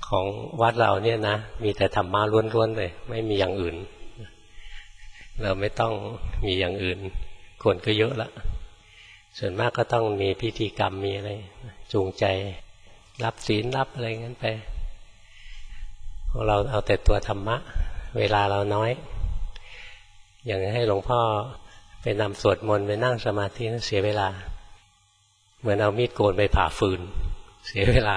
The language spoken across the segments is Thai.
ของวัดเราเนี่ยนะมีแต่ธรรมะล้วนๆเลยไม่มีอย่างอื่นเราไม่ต้องมีอย่างอื่นคนก็เยอะละส่วนมากก็ต้องมีพิธีกรรมมีอะไรจูงใจรับศีลรับอะไรงั้นไปของเราเอาแต่ตัวธรรมะเวลาเราน้อยอย่างให้หลวงพ่อไปนำสวดมนต์ไปนั่งสมาธินั้นเสียเวลาเหมือนเอามีดโกนไปผ่าฟืนเสียเวลา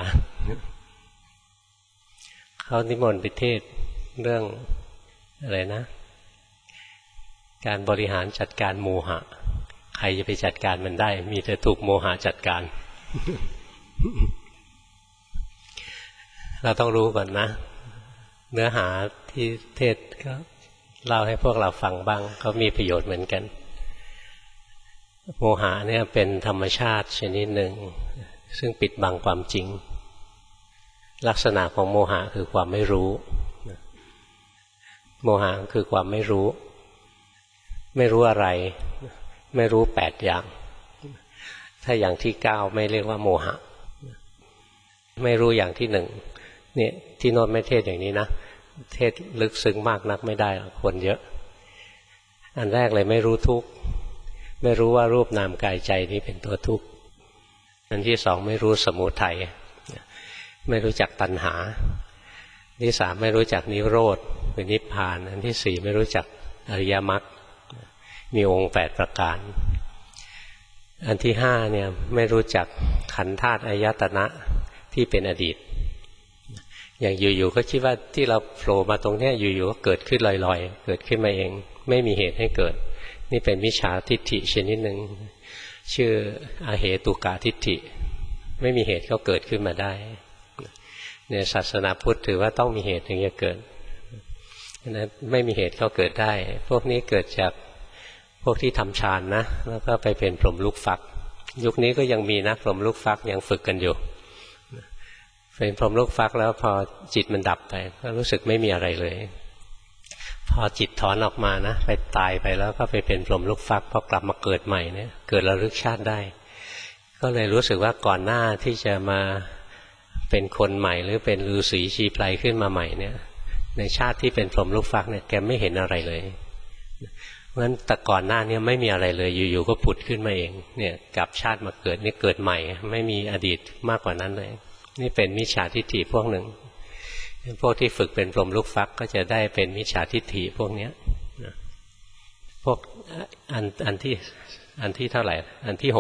เขานิมนต์ไปเทศเรื่องอะไรนะการบริหารจัดการโมหะใครจะไปจัดการมันได้มีแต่ถูกโมหะจัดการ เราต้องรู้ก่อนนะเนื้อหาที่เทศก็เล่าให้พวกเราฟังบ้างก็มีประโยชน์เหมือนกันโมหะเนี่ยเป็นธรรมชาติชนิดหนึ่งซึ่งปิดบังความจริงลักษณะของโมหะคือความไม่รู้โมหะคือความไม่รู้ไม่รู้อะไรไม่รู้8อย่างถ้าอย่างที่9ไม่เรียกว่าโมหะไม่รู้อย่างที่1เนี่ยที่โน้นไม่เทศอย่างนี้นะเทศลึกซึ้งมากนักไม่ได้คนเยอะอันแรกเลยไม่รู้ทุกข์ไม่รู้ว่ารูปนามกายใจนี้เป็นตัวทุกข์อันที่2ไม่รู้สมุทัยไม่รู้จักตัณหาอันที่3ไม่รู้จักนิโรธคือนิพพานอันที่4ไม่รู้จักอริยมรรคมีองค์8ประการอันที่5เนี่ยไม่รู้จักขันธ์ธาตุอายตนะที่เป็นอดีตอย่างอยู่ๆก็คิดว่าที่เราโผล่มาตรงนี้อยู่ๆก็เกิดขึ้นลอยๆเกิดขึ้นมาเองไม่มีเหตุให้เกิดนี่เป็นมิจฉาทิฏฐิชนิดหนึ่งชื่ออเหตุกะทิฏฐิไม่มีเหตุก็เกิดขึ้นมาได้ในศาสนาพุทธถือว่าต้องมีเหตุถึงจะเกิดนั้นไม่มีเหตุก็เกิดได้พวกนี้เกิดจากพวกที่ทำฌานนะแล้วก็ไปเป็นพรหมลูกฟักยุคนี้ก็ยังมีนะพรหมลูกฟักยังฝึกกันอยู่เป็นพรหมลูกฟักแล้วพอจิตมันดับไปก็รู้สึกไม่มีอะไรเลยพอจิตถอนออกมานะไปตายไปแล้วก็ไปเป็นพรหมลูกฟักพอกลับมาเกิดใหม่เนี่ยเกิดระลึกชาติได้ก็เลยรู้สึกว่าก่อนหน้าที่จะมาเป็นคนใหม่หรือเป็นฤาษีชีไพรขึ้นมาใหม่เนี่ยในชาติที่เป็นพรหมลูกฟักเนี่ยแกไม่เห็นอะไรเลยเพราะฉะนั้นแต่ก่อนหน้านี้ไม่มีอะไรเลยอยู่ๆก็ผุดขึ้นมาเองเนี่ยกลับชาติมาเกิดนี่เกิดใหม่ไม่มีอดีตมากกว่านั้นเลยนี่เป็นมิจฉาทิฏฐิพวกหนึ่งพวกที่ฝึกเป็นพรหมลูกฟักก็จะได้เป็นมิจฉาทิฏฐิพวกนี้พวกอันที่เท่าไหร่อันที่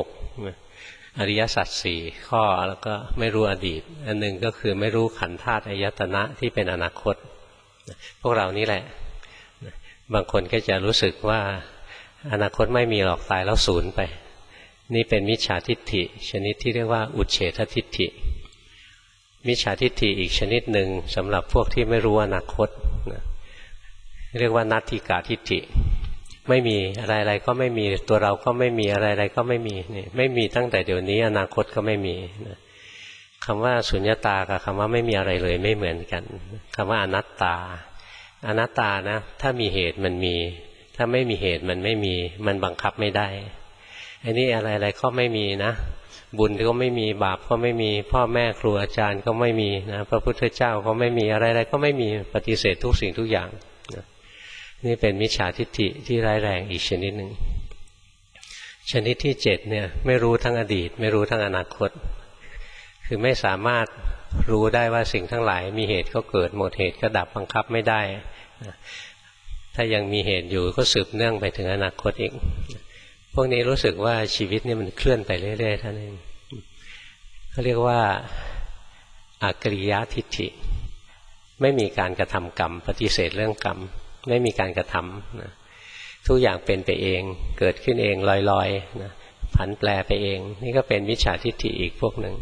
6อริยสัจ4ข้อแล้วก็ไม่รู้อดีตอันหนึ่งก็คือไม่รู้ขันธ์ธาตุอายตนะที่เป็นอนาคตพวกเรานี่แหละบางคนก็จะรู้สึกว่าอนาคตไม่มีหรอกตายแล้วสูญไปนี่เป็นมิจฉาทิฏฐิชนิดที่เรียกว่าอุเฉททิฏฐิมิจฉาทิฏฐิอีกชนิดหนึ่งสำหรับพวกที่ไม่รู้อนาคตเรียกว่านัตถิกาทิฏฐิไม่มีอะไรๆก็ไม่มีตัวเราก็ไม่มีอะไรๆก็ไม่มีนี่ไม่มีตั้งแต่เดี๋ยวนี้อนาคตก็ไม่มีคำว่าสุญญตากับคำว่าไม่มีอะไรเลยไม่เหมือนกันคำว่าอนัตตาอนัตตานะถ้ามีเหตุมันมีถ้าไม่มีเหตุมันไม่มีมันบังคับไม่ได้อันนี้อะไรๆก็ไม่มีนะบุญก็ไม่มีบาปก็ไม่มีพ่อแม่ครูอาจารย์ก็ไม่มีนะพระพุทธเจ้าก็ไม่มีอะไรๆก็ไม่มีปฏิเสธทุกสิ่งทุกอย่างนะนี่เป็นมิจฉาทิฏฐิที่ร้ายแรงอีกชนิดหนึ่งชนิดที่7เนี่ยไม่รู้ทั้งอดีตไม่รู้ทั้งอนาคตคือไม่สามารถรู้ได้ว่าสิ่งทั้งหลายมีเหตุก็เกิดหมดเหตุก็ดับบังคับไม่ได้ถ้ายังมีเหตุอยู่ก็สืบเนื่องไปถึงอนาคตอีกพวกนี้รู้สึกว่าชีวิตนี่มันเคลื่อนไปเรื่อยๆท่านเองเขาเรียกว่าอกริยทิฏฐิไม่มีการกระทำกรรมปฏิเสธเรื่องกรรมไม่มีการกระทำนะทุกอย่างเป็นไปเองเกิดขึ้นเองลอยๆนะผันแปรไปเองนี่ก็เป็นมิจฉาทิฏฐิอีกพวกหนึ่ง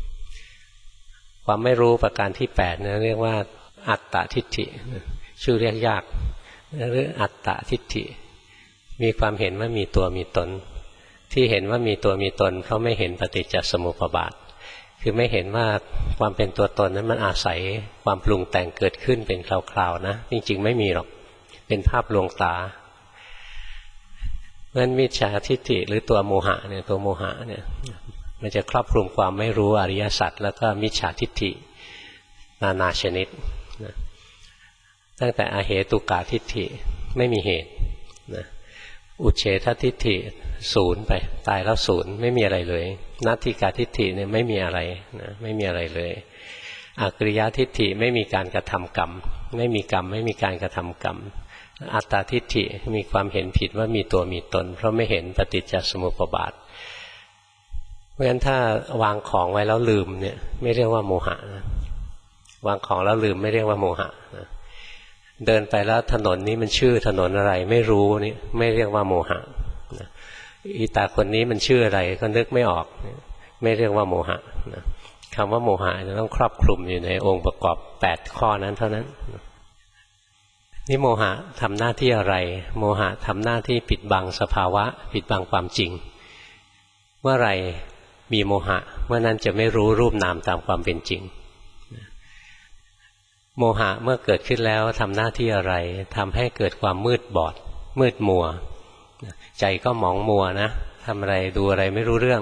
ความไม่รู้ประการที่8นะเรียกว่าอัตตทิฏฐิชื่อเรียกยากหรืออัตตทิฏฐิมีความเห็นว่ามีตัวมีตนที่เห็นว่ามีตัวมีตนเพราะไม่เห็นปฏิจจสมุปบาทคือไม่เห็นว่าความเป็นตัวตนนั้นมันอาศัยความปรุงแต่งเกิดขึ้นเป็นคราวๆนะจริงๆไม่มีหรอกเป็นภาพลวงตาเพราะฉะนั้นมิจฉาทิฏฐิหรือตัวโมหะเนี่ยตัวโมหะเนี่ยมันจะครอบคลุมความไม่รู้อริยสัจแล้วก็มิจฉาทิฏฐินานาชนิดนะตั้งแต่อเหตุกะทิฏฐิไม่มีเหตุนะอุเฉททิฏฐิศูนย์ไปตายแล้วศูนย์ไม่มีอะไรเลยนัตถิกาทิฏฐิเนี่ยไม่มีอะไรนะไม่มีอะไรเลยอกริยทิฏฐิไม่มีการกระทำกรรมไม่มีกรรมไม่มีการกระทำกรรมอัตตาทิฏฐิมีความเห็นผิดว่ามีตัวมีตนเพราะไม่เห็นปฏิจจสมุปบาทเพราะฉะนั้นถ้าวางของไว้แล้วลืมเนี่ยไม่เรียกว่าโมหะนะวางของแล้วลืมไม่เรียกว่าโมหะนะเดินไปแล้วถนนนี้มันชื่อถนนอะไรไม่รู้นี่ไม่เรียกว่าโมหะนะอีตาคนนี้มันชื่ออะไรก็นึกไม่ออกไม่เรียกว่าโมหะนะคำว่าโมหะจะต้องครอบคลุมอยู่ในองค์ประกอบ8ข้อนั้นเท่านั้นนี่โมหะทำหน้าที่อะไรโมหะทำหน้าที่ปิดบังสภาวะปิดบังความจริงเมื่อไรมีโมหะเมื่อนั้นจะไม่รู้รูปนามตามความเป็นจริงโมหะเมื่อเกิดขึ้นแล้วทำหน้าที่อะไรทำให้เกิดความมืดบอดมืดมัวใจก็หมองมัวนะทำอะไรดูอะไรไม่รู้เรื่อง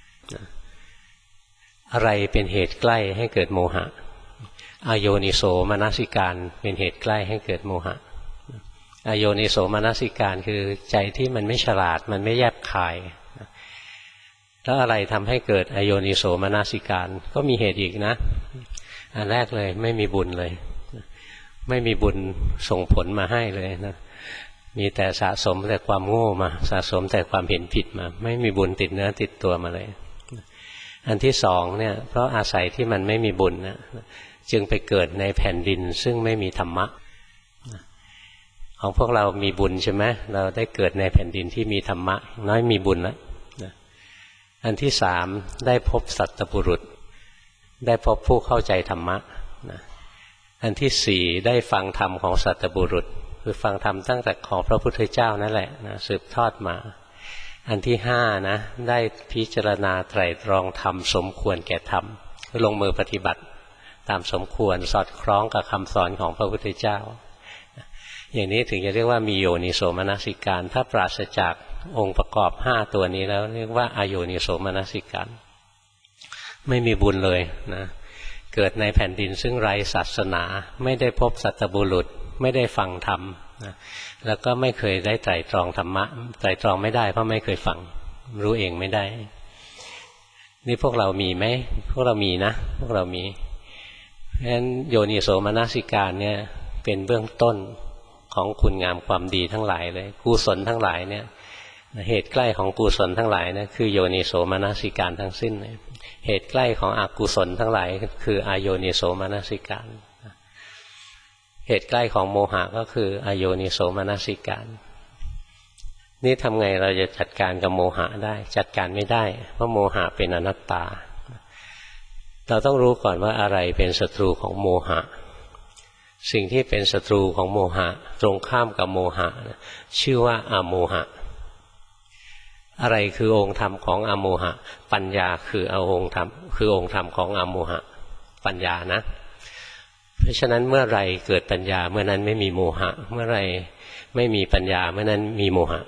อะไรเป็นเหตุใกล้ให้เกิดโมหะอโยนิโสมนสิการเป็นเหตุใกล้ให้เกิดโมหะอโยนิโสมนสิการคือใจที่มันไม่ฉลาดมันไม่แยบคายแล้วอะไรทำให้เกิดอโยนิโสมนสิการก็มีเหตุอีกนะอันแรกเลยไม่มีบุญเลยไม่มีบุญส่งผลมาให้เลยนะมีแต่สะสมแต่ความโง่มาสะสมแต่ความเห็นผิดมาไม่มีบุญติดเนื้อติดตัวมาเลยอันที่สองเนี่ยเพราะอาศัยที่มันไม่มีบุญนะจึงไปเกิดในแผ่นดินซึ่งไม่มีธรรมะของพวกเรามีบุญใช่ไหมเราได้เกิดในแผ่นดินที่มีธรรมะน้อยมีบุญแล้วอันที่สามได้พบสัตบุรุษได้พบผู้เข้าใจธรรมะอันที่สี่ได้ฟังธรรมของสัตบุรุษคือฟังธรรมตั้งแต่ของพระพุทธเจ้านั่นแหละนะสืบทอดมาอันที่ห้านะได้พิจารณาไตร่ตรองธรรมสมควรแก่ธรรมลงมือปฏิบัติตามสมควรสอดคล้องกับคำสอนของพระพุทธเจ้าอย่างนี้ถึงจะเรียกว่ามีโยนิโสมนสิการถ้าปราศจากองค์ประกอบ5ตัวนี้แล้วเรียกว่าอโยนิโสมนสิการไม่มีบุญเลยนะเกิดในแผ่นดินซึ่งไร้ศาสนาไม่ได้พบสัตบุรุษไม่ได้ฟังธรรมนะแล้วก็ไม่เคยได้ไตร่ตรองธรรมะไตร่ตรองไม่ได้เพราะไม่เคยฟังรู้เองไม่ได้นี่พวกเรามีไหมพวกเรามีนะพวกเรามีเพราะฉะนั้นโยนิโสมนสิการเนี่ยเป็นเบื้องต้นของคุณงามความดีทั้งหลายเลยกุศลทั้งหลายเนี่ยเหตุใกล้ของกุศลทั้งหลายเนี่ยคือโยนิโสมนสิการทั้งสิ้นเลยเหตุใกล้ของอกุศลทั้งหลายคืออโยนิโสมนสิการเหตุใกล้ของโมหะก็คืออโยนิโสมนสิการนี่ทำไงเราจะจัดการกับโมหะได้จัดการไม่ได้เพราะโมหะเป็นอนัตตาเราต้องรู้ก่อนว่าอะไรเป็นศัตรูของโมหะสิ่งที่เป็นศัตรูของโมหะตรงข้ามกับโมหะชื่อว่าอโมหะอะไรคือองค์ธรรมของอโมหะปัญญาคือองค์ธรรมของอโมหะปัญญานะเพราะฉะนั้นเมื่อไรเกิดปัญญาเมื่อนั้นไม่มีโมหะเมื่อไรไม่มีปัญญาเมื่อนั้นมีโมหะ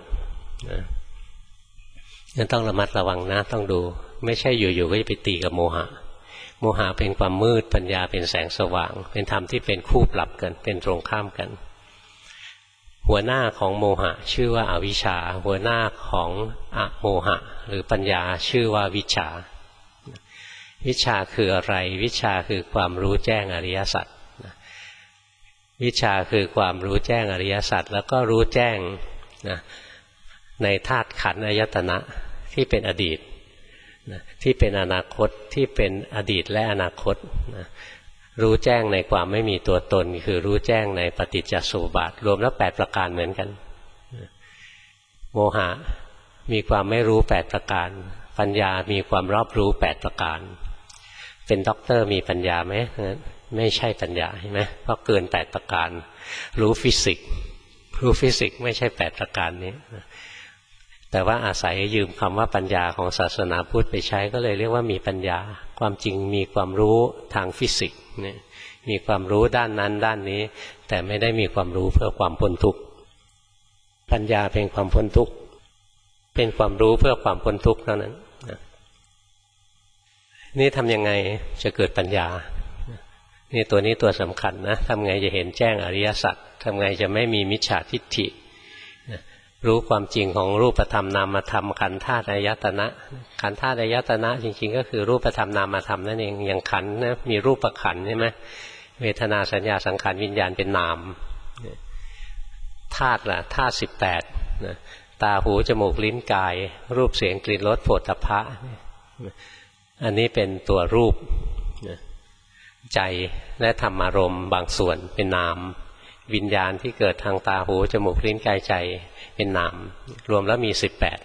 นั่นต้องระมัดระวังนะต้องดูไม่ใช่อยู่ๆก็จะไปตีกับโมหะโมหะเป็นความมืดปัญญาเป็นแสงสว่างเป็นธรรมที่เป็นคู่ปรับกันเป็นตรงข้ามกันหัวหน้าของโมหะชื่อว่าอวิชชาหัวหน้าของอโมหะหรือปัญญาชื่อว่าวิชชาวิชชาคืออะไรวิชชาคือความรู้แจ้งอริยสัจวิชชาคือความรู้แจ้งอริยสัจแล้วก็รู้แจ้งนะในธาตุขันธ์อายตนะที่เป็นอดีตที่เป็นอนาคตที่เป็นอดีตและอนาคตรู้แจ้งในความไม่มีตัวตนคือรู้แจ้งในปฏิจจสมุปบาทรวมแล้ว8ประการเหมือนกันโมหะมีความไม่รู้8ประการปัญญามีความรอบรู้8ประการเป็นด็อกเตอร์มีปัญญาไหมไม่ใช่ปัญญาใช่ไหมเพราะเกิน8ประการรู้ฟิสิกส์ไม่ใช่8ประการนี้แต่ว่าอาศัยยืมคำว่าปัญญาของศาสนาพุทธไปใช้ก็เลยเรียกว่ามีปัญญาความจริงมีความรู้ทางฟิสิกส์เนี่ยมีความรู้ด้านนั้นด้านนี้แต่ไม่ได้มีความรู้เพื่อความพ้นทุกข์ปัญญาเป็นความพ้นทุกข์เป็นความรู้เพื่อความพ้นทุกข์เท่านั้นนี่ทำยังไงจะเกิดปัญญานี่ตัวสำคัญนะทำไงจะเห็นแจ้งอริยสัจทำไงจะไม่มีมิจฉาทิฏฐิรู้ความจริงของรูปธรรมนามธรรมขันธ์ธาตุอายตนะขันธ์ธาตุอายตนะจริงๆก็คือรูปธรรมนามธรรมนั่นเองอย่างขันธ์นะมีรูปขันธ์ใช่ไหมเวทนาสัญญาสังขารวิญญาณเป็นนามธาตุล่ะธาตุ18นะตาหูจมูกลิ้นกายรูปเสียงกลิ่นรสโผฏฐัพพะอันนี้เป็นตัวรูปใจและธรรมารมณ์บางส่วนเป็นนามวิญญาณที่เกิดทางตาหูจมูกลิ้นกายใจเป็นนามรวมแล้วมี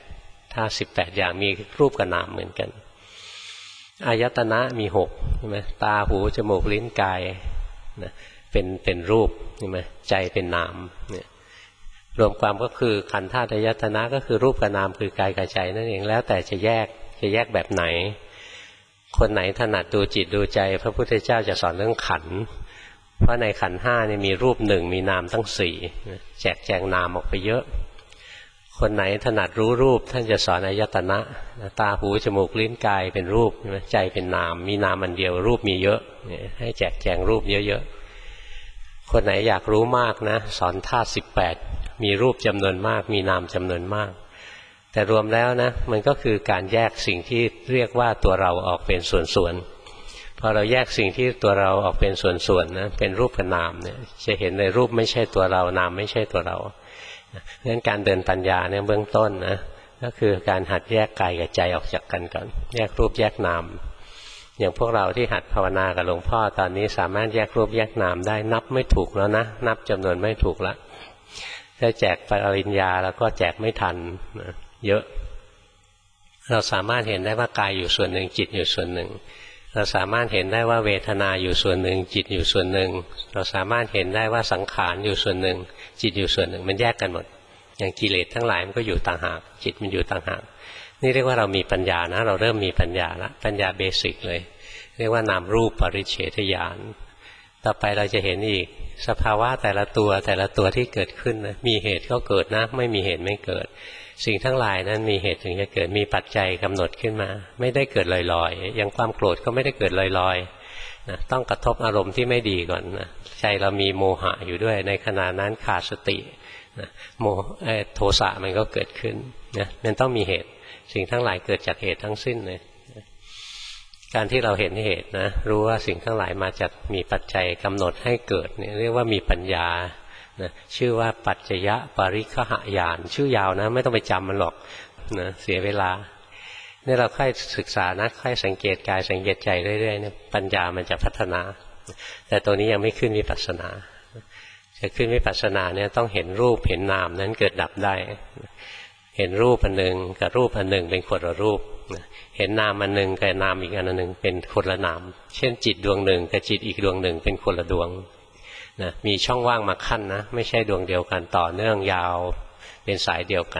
18ถ้า18อย่างมีรูปกับนามเหมือนกันอายตนะมี6ใช่ไหมตาหูจมูกลิ้นกายเป็นรูปใช่ไหมใจเป็นนามเนี่ยรวมความก็คือขันธ์ธาตุอายตนะก็คือรูปกับนามคือกายกับใจนั่นเองแล้วแต่จะแยกแบบไหนคนไหนถนัดดูจิตดูใจพระพุทธเจ้าจะสอนเรื่องขันธ์เพราะในขันธ์5เนี่ยมีรูป1มีนามตั้ง4แจกแจงนามออกไปเยอะคนไหนถนัดรู้รูปท่านจะสอนอายตนะตาหูจมูกลิ้นกายเป็นรูปใจเป็นนามมีนามอันเดียวรูปมีเยอะให้แจกแจงรูปเยอะๆคนไหนอยากรู้มากนะสอนธาตุ18มีรูปจำนวนมากมีนามจำนวนมากแต่รวมแล้วนะมันก็คือการแยกสิ่งที่เรียกว่าตัวเราออกเป็นส่วนๆพอเราแยกสิ่งที่ตัวเราออกเป็นส่วนๆนะเป็นรูปกับนามเนี่ยจะเห็นในรูปไม่ใช่ตัวเรานามไม่ใช่ตัวเรางั้นการเดินปัญญาเนี่ยเบื้องต้นนะก็คือการหัดแยกกายกับใจออกจากกันก่อนแยกรูปแยกนามอย่างพวกเราที่หัดภาวนากับหลวงพ่อตอนนี้สามารถแยกรูปแยกนามได้นับไม่ถูกแล้วนะนับจำนวนไม่ถูกละถ้าแจกปริญญาแล้วก็แจกไม่ทันเยอะเราสามารถเห็นได้ว่ากายอยู่ส่วนหนึ่งจิตอยู่ส่วนหนึ่งเราสามารถเห็นได้ว่าเวทนาอยู่ส่วนหนึ่งจิตอยู่ส่วนหนึ่งเราสามารถเห็นได้ว่าสังขารอยู่ส่วนหนึ่งจิตอยู่ส่วนหนึ่งมันแยกกันหมดอย่างกิเลสทั้งหลายมันก็อยู่ต่างหากจิตมันอยู่ต่างหากนี่เรียกว่าเรามีปัญญานะเราเริ่มมีปัญญาละปัญญาเบสิกเลยเรียกว่านามรูปปริเฉทญาณต่อไปเราจะเห็นอีกสภาวะแต่ละตัวที่เกิดขึ้นนะมีเหตุก็เกิดนะไม่มีเหตุไม่เกิดสิ่งทั้งหลายนั้นมีเหตุถึงจะเกิดมีปัจจัยกำหนดขึ้นมาไม่ได้เกิดลอยๆอย่างความโกรธก็ไม่ได้เกิดลอยๆนะต้องกระทบอารมณ์ที่ไม่ดีก่อนนะใจเรามีโมหะอยู่ด้วยในขณะนั้นขาดสตินะโทสะมันก็เกิดขึ้นนะมันต้องมีเหตุสิ่งทั้งหลายเกิดจากเหตุทั้งสิ้นเลยการที่เราเห็นเหตุนะรู้ว่าสิ่งทั้งหลายมาจากมีปัจจัยกำหนดให้เกิดเนี่ยเรียกว่ามีปัญญานะชื่อว่าปัจจยปริคหญาณชื่อยาวนะไม่ต้องไปจำมันหรอกนะเสียเวลานี่เราค่อยศึกษานะค่อยสังเกตกายสังเกตใจเรื่อยๆเนี่ยปัญญามันจะพัฒนาแต่ตัวนี้ยังไม่ขึ้นวิปัสสนาจะขึ้นวิปัสสนาเนี่ยต้องเห็นรูปเห็นนามนั้นเกิดดับได้เห็นรูปอันหนึ่งกับรูปอันหนึ่งเป็นคนละรูปเห็นนามอันหนึ่งกับนามอีกอันหนึ่งเป็นคนละนามเช่นจิตดวงหนึ่งกับจิตอีกดวงหนึ่งเป็นคนละดวงนะมีช่องว่างมาขั้นนะไม่ใช่ดวงเดียวกันต่อเนื่องยาวเป็นสายเดียวกัน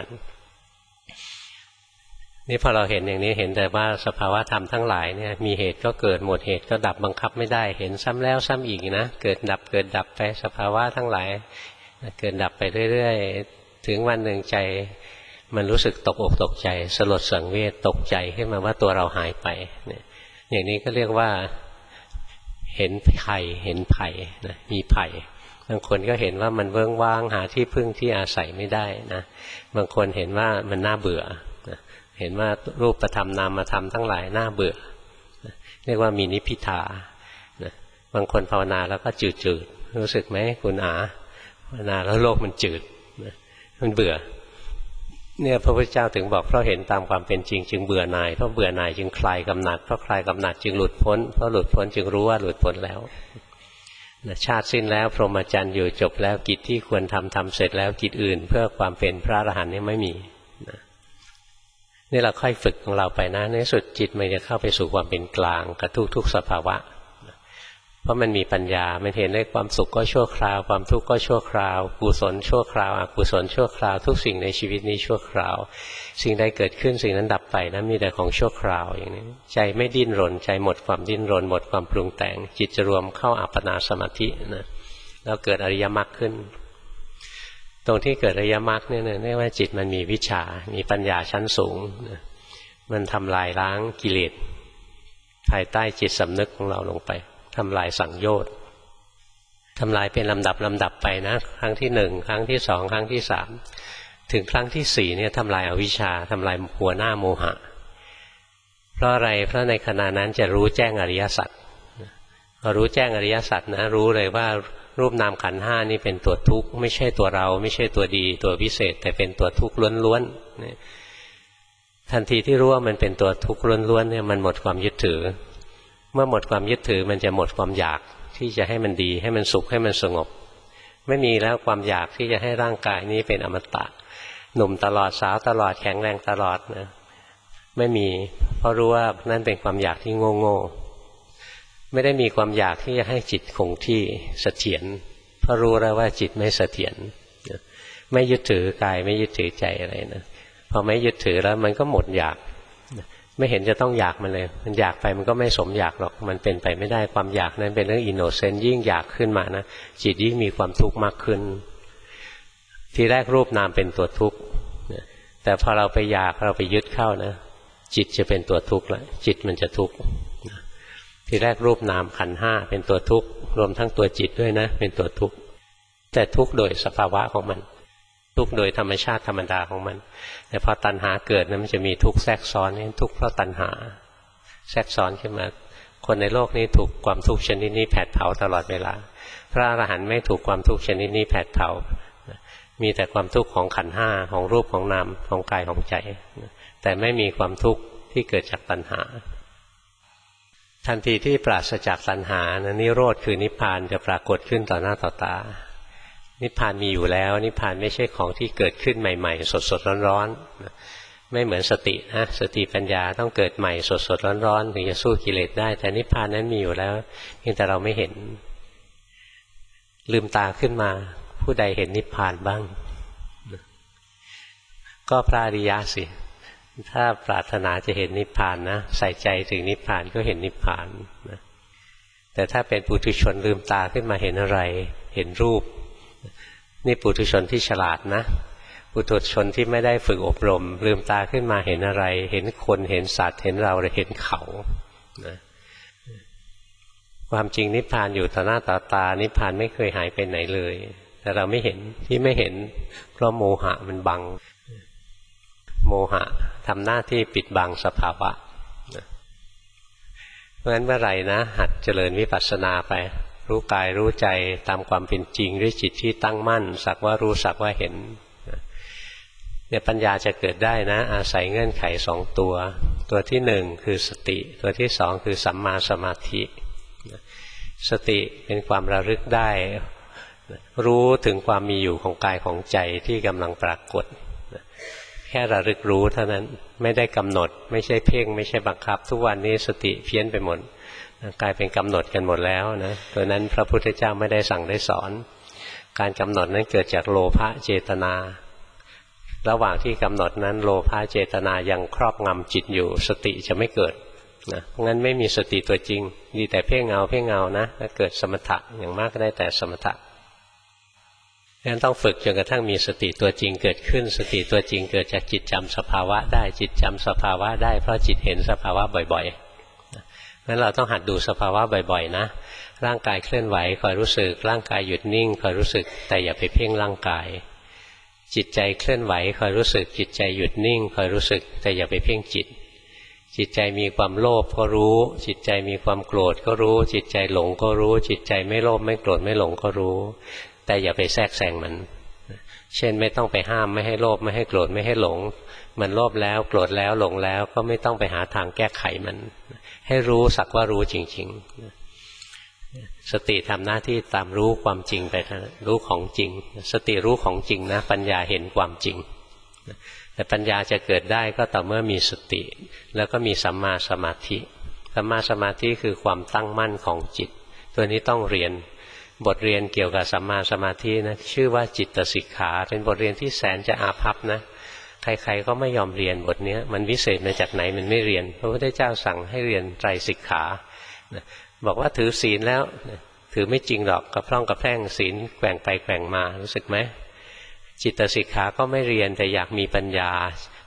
นี่พอเราเห็นอย่างนี้เห็นแต่ว่าสภาวะธรรมทั้งหลายเนี่ยมีเหตุก็เกิดหมดเหตุก็ดับบังคับไม่ได้เห็นซ้ำแล้วซ้ำอีกนะเกิดดับไปสภาวะทั้งหลายเกิดดับไปเรื่อยๆถึงวันหนึ่งใจมันรู้สึกตกอกตกใจสลดสังเวชตกใจขึ้นมาว่าตัวเราหายไปเนี่ยอย่างนี้ก็เรียกว่าเห็นไผ่นะมีไผ่บางคนก็เห็นว่ามันเวิ้งว้างหาที่พึ่งที่อาศัยไม่ได้นะบางคนเห็นว่ามันน่าเบื่อนะเห็นว่ารูปธรรมนามธรรมทั้งหลายน่าเบื่อนะเรียกว่ามีนิพพิทานะบางคนภาวนาแล้วก็จืดรู้สึกไหมคุณอาภาวนาแล้วโลกมันจืดนะมันเบื่อเนี่ยพระพุทธเจ้าถึงบอกเพราะเห็นตามความเป็นจริงจึงเบื่อหน่ายเพราะเบื่อหน่ายจึงคลายกำหนัดเพราะคลายกำหนัดจึงหลุดพ้นเพราะหลุดพ้นจึงรู้ว่าหลุดพ้นแล้วชาติสิ้นแล้วพรหมจรรย์อยู่จบแล้วกิจที่ควรทำเสร็จแล้วกิจอื่นเพื่อความเป็นพระอรหันต์นี่ไม่มีนี่เราค่อยฝึกของเราไปนะในสุดจิตมันจะเข้าไปสู่ความเป็นกลางกับทุกสภาวะเพราะมันมีปัญญามันเห็นได้ความสุขก็ชั่วคราวความทุกข์ก็ชั่วคราวกุศลชั่วคราวอกุศลชั่วคราวทุกสิ่งในชีวิตนี้ชั่วคราวสิ่งใดเกิดขึ้นสิ่งนั้นดับไปนะมีแต่ของชั่วคราวอย่างนี้ใจไม่ดิ้นรนใจหมดความดิ้นรนหมดความปรุงแต่งจิตจะรวมเข้าอัปปนาสมาธินะแล้วเกิดอริยมรรคขึ้นตรงที่เกิดอริยมรรคเนี่ยเรียกว่าจิตมันมีวิชามีปัญญาชั้นสูงมันทำลายล้างกิเลสภายใต้จิตสำนึกของเราลงไปททำลายสังโยชน์ทำลายเป็นลำดับไปนะครั้งที่1ครั้งที่2ครั้งที่3ถึงครั้งที่4เนี่ยทำลายอวิชชาทำลายหัวหน้าโมหะเพราะอะไรเพราะในขณะนั้นจะรู้แจ้งอริยสัจพอรู้แจ้งอริยสัจนะรู้เลยว่ารูปนามขันธ์ห้านี่เป็นตัวทุกข์ไม่ใช่ตัวเราไม่ใช่ตัวดีตัววิเศษแต่เป็นตัวทุกข์ล้วนๆทันทีที่รู้ว่ามันเป็นตัวทุกข์ล้วนๆเนี่ยมันหมดความยึดถือเมื่อหมดความยึดถือมันจะหมดความอยากที่จะให้มันดีให้มันสุขให้มันสงบไม่มีแล้วความอยากที่จะให้ร่างกายนี้เป็นอมตะหนุ่มตลอดสาวตลอดแข็งแรงตลอดนะไม่มีเพราะรู้ว่านั่นเป็นความอยากที่โง่ไม่ได้มีความอยากที่จะให้จิตคงที่เสถียรเพราะรู้แล้วว่าจิตไม่เสถียรไม่ยึดถือกายไม่ยึดถือใจอะไรนะพอไม่ยึดถือแล้วมันก็หมดอยากไม่เห็นจะต้องอยากมันเลยมันอยากไปมันก็ไม่สมอยากหรอกมันเป็นไปไม่ได้ความอยากนั้นเป็นเรื่องอินโนเซนต์ยิ่งอยากขึ้นมานะจิตยิ่งมีความทุกข์มากขึ้นทีแรกรูปนามเป็นตัวทุกข์แต่พอเราไปอยากเราไปยึดเข้านะจิตจะเป็นตัวทุกข์แล้วจิตมันจะทุกข์ทีแรกรูปนามขันธ์ห้าเป็นตัวทุกข์รวมทั้งตัวจิตด้วยนะเป็นตัวทุกข์แต่ทุกข์โดยสภาวะของมันทุกข์โดยธรรมชาติธรรมดาของมันแต่พอตัณหาเกิดนะมันจะมีทุกข์แทรกซ้อนนี่ทุกข์เพราะตัณหาแทรกซ้อนขึ้นมาคนในโลกนี้ถูกความทุกข์ชนิดนี้แผดเผาตลอดเวลาพระอรหันต์ไม่ถูกความทุกข์ชนิดนี้แผดเผามีแต่ความทุกข์ของขันธ์ห้าของรูปของนามของกายของใจแต่ไม่มีความทุกข์ที่เกิดจากตัณหาทันทีที่ปราศจากตัณหานะนิโรธคือนิพพานจะปรากฏขึ้นต่อหน้าต่อตานิพพานมีอยู่แล้วนิพพานไม่ใช่ของที่เกิดขึ้นใหม่ๆสดๆร้อนๆไม่เหมือนสตินะสติปัญญาต้องเกิดใหม่สดๆร้อนๆถึงจะสู้กิเลสได้แต่นิพพานนั้นมีอยู่แล้วเพียงแต่เราไม่เห็นลืมตาขึ้นมาผู้ใดเห็นนิพพานบ้างก็พระอริยะสิถ้าปรารถนาจะเห็นนิพพานนะใส่ใจถึงนิพพานก็เห็นนิพพานนะแต่ถ้าเป็นปุถุชนลืมตาขึ้นมาเห็นอะไรเห็นรูปนี่ปุถุชนที่ฉลาดนะปุถุชนที่ไม่ได้ฝึกอบรมลืมตาขึ้นมาเห็นอะไรเห็นคนเห็นสัตว์เห็นเราหรือเห็นเขานะความจริงนิพพานอยู่ต่อหน้าต่อตานิพพานไม่เคยหายไปไหนเลยแต่เราไม่เห็นที่ไม่เห็นเพราะโมหะมันบังโมหะทำหน้าที่ปิดบังสภาวะเพราะฉะนั้นเมื่อไหร่นะหัดเจริญวิปัสสนาไปรู้กายรู้ใจตามความเป็นจริงด้วยจิตที่ตั้งมั่นสักว่ารู้สักว่าเห็นเนี่ยปัญญาจะเกิดได้นะอาศัยเงื่อนไข2ตัวตัวที่1คือสติตัวที่2คือสัมมาสมาธิสติเป็นความระลึกได้รู้ถึงความมีอยู่ของกายของใจที่กำลังปรากฏแค่ระลึกรู้เท่านั้นไม่ได้กำหนดไม่ใช่เพ่งไม่ใช่บังคับทุกวันนี้สติเพี้ยนไปหมดกลายเป็นกำหนดกันหมดแล้วนะตัวนั้นพระพุทธเจ้าไม่ได้สั่งได้สอนการกำหนดนั้นเกิดจากโลภะเจตนาระหว่างที่กำหนดนั้นโลภะเจตนายังครอบงำจิตอยู่สติจะไม่เกิดนะเพราะงั้นไม่มีสติตัวจริงดีแต่เพ่งเอานะแล้วเกิดสมถะอย่างมากก็ได้แต่สมถะงั้นต้องฝึกจนกระทั่งมีสติตัวจริงเกิดขึ้นสติตัวจริงเกิดจากจิตจำสภาวะได้จิตจำสภาวะได้เพราะจิตเห็นสภาวะบ่อยๆงั้นเราต้องหัดดูสภาวะบ่อยๆนะร่างกายเคลื่อนไหวคอยรู้สึกร่างกายหยุดนิ่งคอยรู้สึกแต่อย่าไปเพ่งร่างกายจิตใจเคลื่อนไหวคอยรู้สึกจิตใจหยุดนิ่งคอยรู้สึกแต่อย่าไปเพ่งจิตจิตใจมีความโลภก็รู้จิตใจมีความโกรธก็รู้จิตใจหลงก็รู้จิตใจไม่โลภไม่โกรธไม่หลงก็รู้แต่อย่าไปแทรกแซงมันเช่นไม่ต้องไปห้ามไม่ให้โลภไม่ให้โกรธไม่ให้หลงมันโลภแล้วโกรธแล้วหลงแล้วก็ไม่ต้องไปหาทางแก้ไขมันให้รู้สักว่ารู้จริงๆสติทำหน้าที่ตามรู้ความจริงไปรู้ของจริงสติรู้ของจริงนะปัญญาเห็นความจริงแต่ปัญญาจะเกิดได้ก็ต่อเมื่อมีสติแล้วก็มีสัมมาสมาธิสัมมาสมาธิคือความตั้งมั่นของจิตตัวนี้ต้องเรียนบทเรียนเกี่ยวกับสัมมาสมาธินะชื่อว่าจิตสิกขาเป็นบทเรียนที่แสนจะอาภัพนะใครๆก็ไม่ยอมเรียนบทนี้มันวิเศษมาจากไหนมันไม่เรียนพระพุทธเจ้าสั่งให้เรียนไตรสิกขาบอกว่าถือศีลแล้วถือไม่จริงหรอกกระพร่องกระแพร่งศีลแกว่งไปแกว่งมารู้สึกไหมจิตสิกขาก็ไม่เรียนแต่อยากมีปัญญา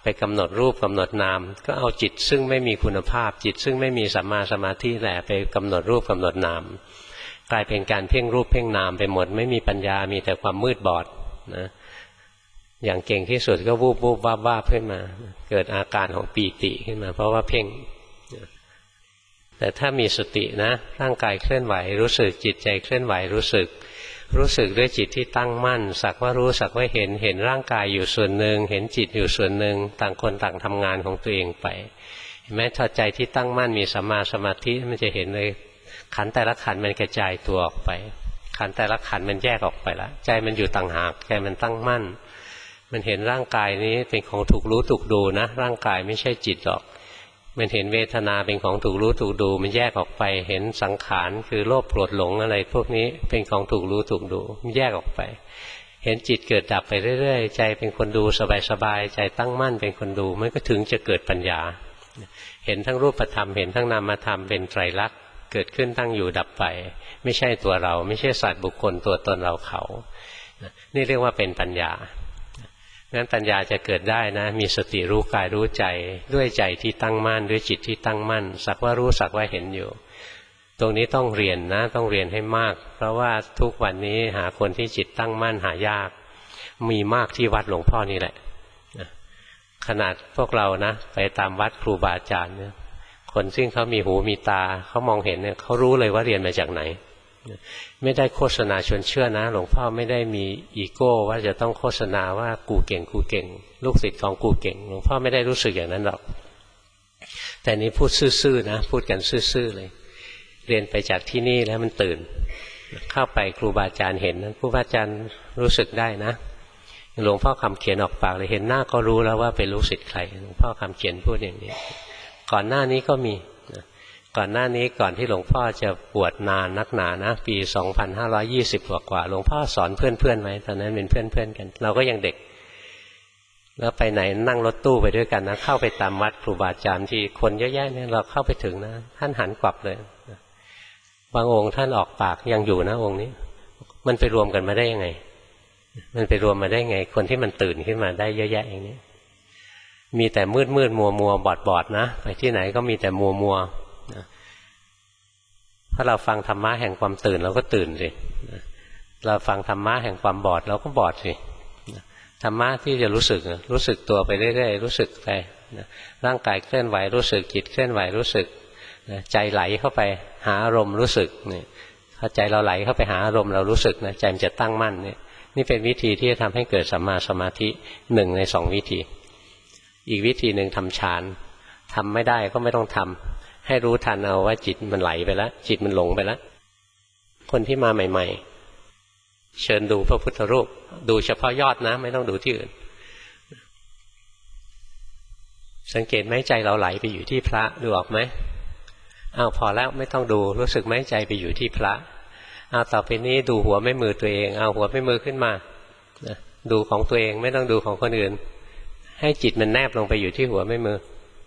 ไปกำหนดรูปกำหนดนามก็เอาจิตซึ่งไม่มีคุณภาพจิตซึ่งไม่มีสัมมาสมาธิแหละไปกำหนดรูปกำหนดนามกลายเป็นการเพ่งรูปเพ่งนามไปหมดไม่มีปัญญามีแต่ความมืดบอดนะอย่างเก่งที่สุดก็วูบวูบวาบวาบขึ้นมาเกิดอาการของปีติขึ้นมาเพราะว่าเพ่งแต่ถ้ามีสตินะร่างกายเคลื่อนไหวรู้สึกจิตใจเคลื่อนไหวรู้สึกด้วยจิตที่ตั้งมั่นสักว่ารู้สักว่าเห็นร่างกายอยู่ส่วนหนึ่งเห็นจิตอยู่ส่วนหนึ่งต่างคนต่างทำงานของตัวเองไปเห็นไหมถ้าใจที่ตั้งมั่นมีสัมมาสมาธิมันจะเห็นเลยขันธ์แต่ละขันธ์มันกระจายตัวออกไปขันธ์แต่ละขันธ์มันแยกออกไปแล้วใจมันอยู่ต่างหากใจมันตั้งมั่นมันเห็นร่างกายนี้เป็นของถูกรู้ถูกดูนะร่างกายไม่ใช่จิตหรอกมันเห็นเวทนาเป็นของถูกรู้ถูกดูมันแยกออกไปเห็นสังขารคือโลภโกรธหลงอะไรพวกนี้เป็นของถูกรู้ถูกดูมันแยกออกไปเห็นจิตเกิดดับไปเรื่อยๆใจเป็นคนดูสบายๆใจตั้งมั่นเป็นคนดูมันก็ถึงจะเกิดปัญญาเห็นทั้งรูปธรรมเห็นทั้งนามธรรมเป็นไตรลักษณ์เกิดขึ้นตั้งอยู่ดับไปไม่ใช่ตัวเราไม่ใช่สัตว์บุคคลตัวตนเราเขานี่เรียกว่าเป็นปัญญางั้นปัญญาจะเกิดได้นะมีสติรู้กายรู้ใจด้วยใจที่ตั้งมั่นด้วยจิตที่ตั้งมั่นสักว่ารู้สักว่าเห็นอยู่ตรงนี้ต้องเรียนนะต้องเรียนให้มากเพราะว่าทุกวันนี้หาคนที่จิตตั้งมั่นหายากมีมากที่วัดหลวงพ่อนี่แหละขนาดพวกเรานะไปตามวัดครูบาอาจารย์เนี่ยคนซึ่งเขามีหูมีตาเขามองเห็นเนี่ยเขารู้เลยว่าเรียนมาจากไหนไม่ได้โฆษณาชวนเชื่อนะหลวงพ่อไม่ได้มีอีโก้ว่าจะต้องโฆษณาว่ากูเก่งลูกศิษย์ของกูเก่งหลวงพ่อไม่ได้รู้สึกอย่างนั้นหรอกแต่นี้พูดซื่อๆนะพูดกันซื่อๆเลยเรียนไปจากที่นี่แล้วมันตื่นเข้าไปครูบาอาจารย์เห็นนะครูบาอาจารย์รู้สึกได้นะหลวงพ่อคำเขียนออกปากเลยเห็นหน้าก็รู้แล้วว่าเป็นลูกศิษย์ใครหลวงพ่อคำเขียนพูดอย่างนี้ก่อนหน้านี้ก็มีก่อนหน้านี้ก่อนที่หลวงพ่อจะบวชนานนักหนานะปี2520กว่าหลวงพ่อสอนเพื่อนๆไว้ตอนนั้นเป็นเพื่อนๆกันเราก็ยังเด็กแล้วไปไหนนั่งรถตู้ไปด้วยกันนะเข้าไปตามวัดครูบาอาจารย์ที่คนเยอะแยะเนี่ยเราเข้าไปถึงนะท่านหันกลับเลยบางองค์ท่านออกปากยังอยู่นะองค์นี้มันไปรวมกันมาได้ยังไงมันไปรวมมาได้ไงคนที่มันตื่นขึ้นมาได้เยอะแยะอย่างนี้มีแต่มืดมัวบอดนะไปที่ไหนก็มีแต่มัวถ้าเราฟังธรรมะแห่งความตื่นเราก็ตื่นสิเราฟังธรรมะแห่งความบอดเราก็บอดสิธรรมะที่จะรู้สึกตัวไปเรื่อยๆรู้สึกไปร่างกายเคลื่อนไหวรู้สึกจิตเคลื่อนไหวรู้สึกใจไหลเข้าไปหาอารมณ์รู้สึกนี่ถ้าใจเราไหลเข้าไปหาอารมณ์เรารู้สึกนะใจมันจะตั้งมั่นนี่เป็นวิธีที่จะทำให้เกิดสัมมาสมาธิ1 ใน 2วิธีอีกวิธีหนึ่งทำฌานทำไม่ได้ก็ไม่ต้องทำให้รู้ทันเอาว่าจิตมันไหลไปแล้วจิตมันหลงไปแล้วคนที่มาใหม่ๆเชิญดูพระพุทธรูปดูเฉพาะยอดนะไม่ต้องดูที่อื่นสังเกตไหมใจเราไหลไปอยู่ที่พระดูออกไหมอ้าวพอแล้วไม่ต้องดูรู้สึกไหมใจไปอยู่ที่พระเอาต่อไปนี้ดูหัวแม่มือตัวเองเอาหัวแม่มือขึ้นมาดูของตัวเองไม่ต้องดูของคนอื่นให้จิตมันแนบลงไปอยู่ที่หัวแม่มือ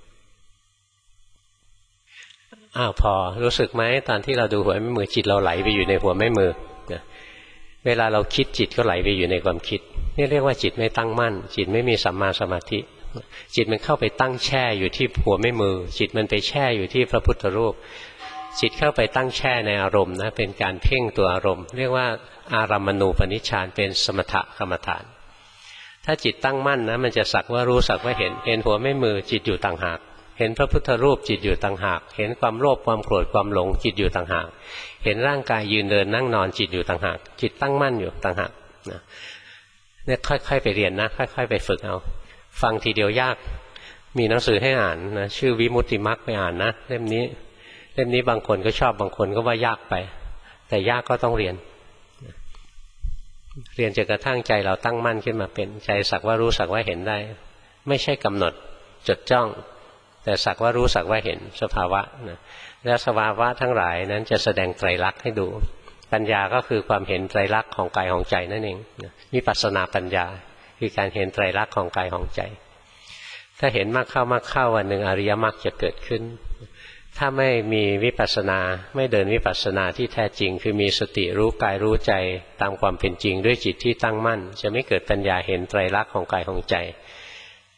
อ้าวพอรู้สึกไหมตอนที่เราดูหัวแม่มือจิตเราไหลไปอยู่ในหัวแม่มือเวลาเราคิดจิตก็ไหลไปอยู่ในความคิดนี่เรียกว่าจิตไม่ตั้งมั่นจิตไม่มีสัมมาสมาธิจิตมันเข้าไปตั้งแช่อยู่ที่หัวแม่มือจิตมันไปแช่อยู่ที่พระพุทธรูปจิตเข้าไปตั้งแช่ในอารมณ์นะเป็นการเพ่งตัวอารมณ์เรียกว่าอารัมมณูปนิชฌานเป็นสมถกรรมฐานถ้าจิตตั้งมั่นนะมันจะสักว่ารู้สักว่าเห็นหัวแม่มือจิตอยู่ต่างหากเห็นพระพุทธรูปจิตอยู่ต่างหากเห็นความโลภความโกรธความหลงจิตอยู่ต่างหากเห็นร่างกายยืนเดินนั่งนอนจิตอยู่ต่างหากจิตตั้งมั่นอยู่ต่างหากนะเนี่ยค่อยๆไปเรียนนะค่อยๆไปฝึกเอาฟังทีเดียวยากมีหนังสือให้อ่านนะชื่อวิมุตติมรรคไปอ่านนะเล่มนี้บางคนก็ชอบบางคนก็ว่ายากไปแต่ยากก็ต้องเรียนจนกระทั่งใจเราตั้งมั่นขึ้นมาเป็นใจสักว่ารู้สักว่าเห็นได้ไม่ใช่กำหนดจดจ้องแต่สักว่ารู้สักว่าเห็นสภาวะนะและสภาวะทั้งหลายนั้นจะแสดงไตรลักษณ์ให้ดูปัญญาก็คือความเห็นไตรลักษณ์ของกายของใจนั่นเองวิปัสสนาปัญญาคือการเห็นไตรลักษณ์ของกายของใจถ้าเห็นมากเข้าวันหนึ่งอริยมรรคจะเกิดขึ้นถ้าไม่มีวิปัสสนาไม่เดินวิปัสสนาที่แท้จริงคือมีสติรู้กายรู้ใจตามความเป็นจริงด้วยจิตที่ตั้งมั่นจะไม่เกิดปัญญาเห็นไตรลักษณ์ของกายของใจ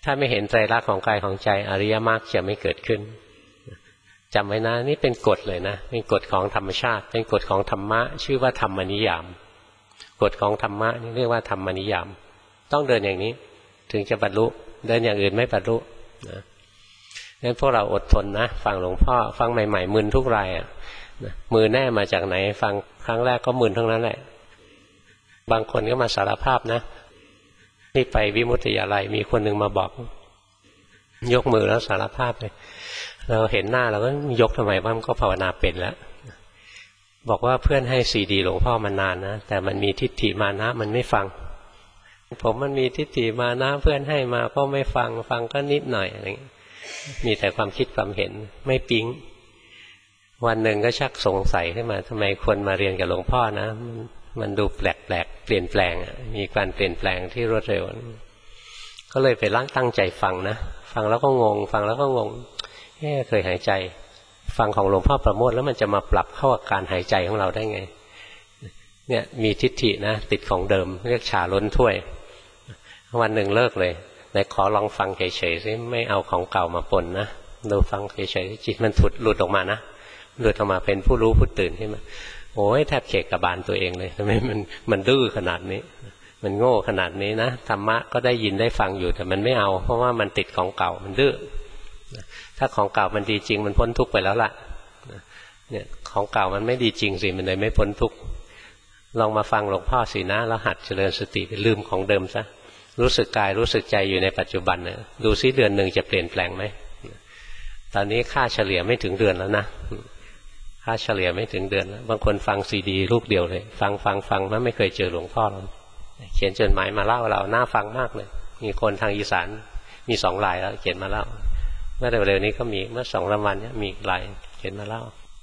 ถ้าไม่เห็นไตรลักษณ์ของกายของใจอริยมรรคจะไม่เกิดขึ้นจำไว้นะนี่เป็นกฎเลยนะเป็นกฎของธรรมชาติเป็นกฎของธรรมะชื่อว่าธรรมนิยามกฎของธรรมะนี่เรียกว่าธรรมนิยามต้องเดินอย่างนี้ถึงจะบรรลุเดินอย่างอื่นไม่บรรลุนะงั้นพวกเราอดทนนะฟังหลวงพ่อฟังใหม่ๆมึนทุกรายอ่ะมือแน่มาจากไหนฟังครั้งแรกก็มึนทั้งนั้นแหละบางคนก็มาสารภาพนะนี่ไปวิมุตติยาลัยมีคนหนึ่งมาบอกยกมือแล้วสารภาพเลยเราเห็นหน้าเราก็ยกทำไมว่ามันก็ภาวนาเป็นแล้วบอกว่าเพื่อนให้ซีดีหลวงพ่อมานานนะแต่มันมีทิฏฐิมานะมันไม่ฟังผมมันมีทิฏฐิมานะเพื่อนให้มาก็ไม่ฟังฟังก็นิดหน่อยอะไรมีแต่ความคิดความเห็นไม่ปิ๊งวันหนึ่งก็ชักสงสัยขึ้นมาทำไมคนมาเรียนกับหลวงพ่อนะมันดูแปลกๆเปลี่ยนแปลงมีการเปลี่ยนแปลงที่รวดเร็วก็เลยไปตั้งใจฟังนะฟังแล้วก็งงฟังแล้วก็งงเคยหายใจฟังของหลวงพ่อประโมทแล้วมันจะมาปรับเข้ากับการหายใจของเราได้ไงเนี่ยมีทิฏฐินะติดของเดิมเรียกฉาล้นถ้วยวันหนึ่งเลิกเลยไหนขอลองฟังเฉยๆซิไม่เอาของเก่ามาปนนะดูฟังเฉยๆจิตมันหลุดออกมานะหลุดออกมาเป็นผู้รู้ผู้ตื่นขึ้นมาโอ้ยแทบเขกกระบาลตัวเองเลยทำไมมันดื้อขนาดนี้มันโง่ขนาดนี้นะธรรมะก็ได้ยินได้ฟังอยู่แต่มันไม่เอาเพราะว่ามันติดของเก่ามันดื้อถ้าของเก่ามันดีจริงมันพ้นทุกข์ไปแล้วล่ะเนี่ยของเก่ามันไม่ดีจริงสิมันเลยไม่พ้นทุกข์ลองมาฟังหลวงพ่อสินะแล้วหัดเจริญสติไปลืมของเดิมซะรู้สึกกายรู้สึกใจอยู่ในปัจจุบันนะดูซิเดือนหนึ่งจะเปลี่ยนแปลงไหมตอนนี้ค่าเฉลี่ยไม่ถึงเดือนแล้วนะค่าเฉลี่ยไม่ถึงเดือนแล้วบางคนฟังซีดีลูกเดียวเลยฟังแล้วไม่เคยเจอหลวงพ่อเราเขียนจดหมายมาเล่าเราน่าฟังมากเลยมีคนทางอีสานมี2 รายแล้วเขียนมาเล่าเมื่อเร็วๆนี้ก็มีเมื่อ2 วันนี้มีอีกรายเขียนมาเล่า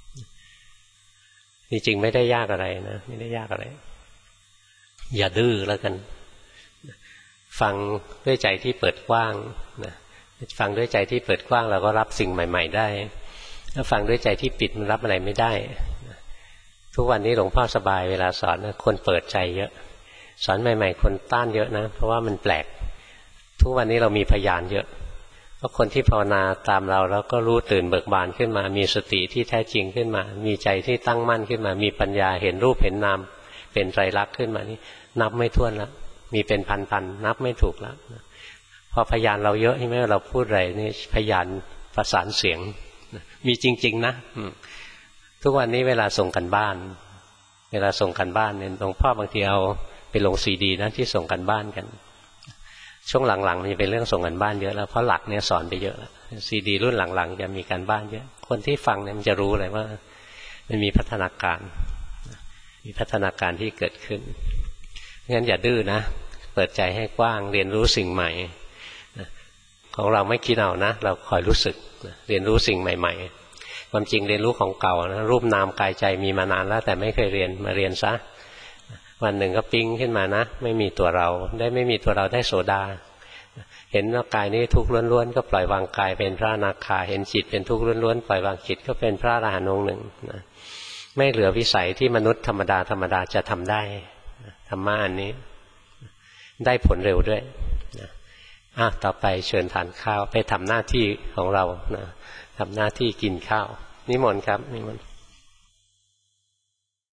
จริงๆไม่ได้ยากอะไรนะไม่ได้ยากอะไรอย่าดื้อแล้วกันฟังด้วยใจที่เปิดกว้างนะฟังด้วยใจที่เปิดกว้างเราก็รับสิ่งใหม่ๆได้ถ้าฟังด้วยใจที่ปิดมันรับอะไรไม่ได้ทุกวันนี้หลวงพ่อสบายเวลาสอนนะคนเปิดใจเยอะสอนใหม่ๆคนต้านเยอะนะเพราะว่ามันแปลกทุกวันนี้เรามีพยานเยอะเพราะคนที่ภาวนาตามเราแล้วก็รู้ตื่นเบิกบานขึ้นมามีสติที่แท้จริงขึ้นมามีใจที่ตั้งมั่นขึ้นมามีปัญญาเห็นรูปเห็นนามเป็นไตรลักษณ์ขึ้นมานี่นับไม่ถ้วนแล้วมีเป็นพันนับไม่ถูกแล้วพอพยานเราเยอะใช่ไหมเราพูดอะไรนี่พยานประสานเสียงมีจริงๆนะทุกวันนี้เวลาส่งกันบ้านเนี่ยหลวงพ่อบางทีเอาไปลงซีดีนะที่ส่งกันบ้านกันช่วงหลังๆมันจะเป็นเรื่องส่งกันบ้านเยอะแล้วเพราะหลักเนี่ยสอนไปเยอะแล้วซีดีรุ่นหลังๆจะมีการบ้านเยอะคนที่ฟังเนี่ยมันจะรู้เลยว่ามันมีพัฒนาการที่เกิดขึ้นงั้นอย่าดื้อนะเปิดใจให้กว้างเรียนรู้สิ่งใหม่ของเราไม่คิดเอานะเราคอยรู้สึกเรียนรู้สิ่งใหม่ๆความจริงเรียนรู้ของเก่านะรูปนามกายใจมีมานานแล้วแต่ไม่เคยเรียนมาเรียนซะวันหนึ่งก็ปิ๊งขึ้นมานะไม่มีตัวเราได้โสดาเห็นว่ากายนี้ทุกข์ล้วนๆก็ปล่อยวางกายเป็นพระอนาคาเห็นจิตเป็นทุกข์ล้วนๆปล่อยวางจิตก็เป็นพระอรหันต์องค์หนึ่งนะไม่เหลือวิสัยที่มนุษย์ธรรมดาจะทำได้ธรรมะอันนี้ได้ผลเร็วด้วยนะต่อไปเชิญทานข้าวไปทำหน้าที่ของเรานะทำหน้าที่กินข้าวนิมนต์ครับนิมนต์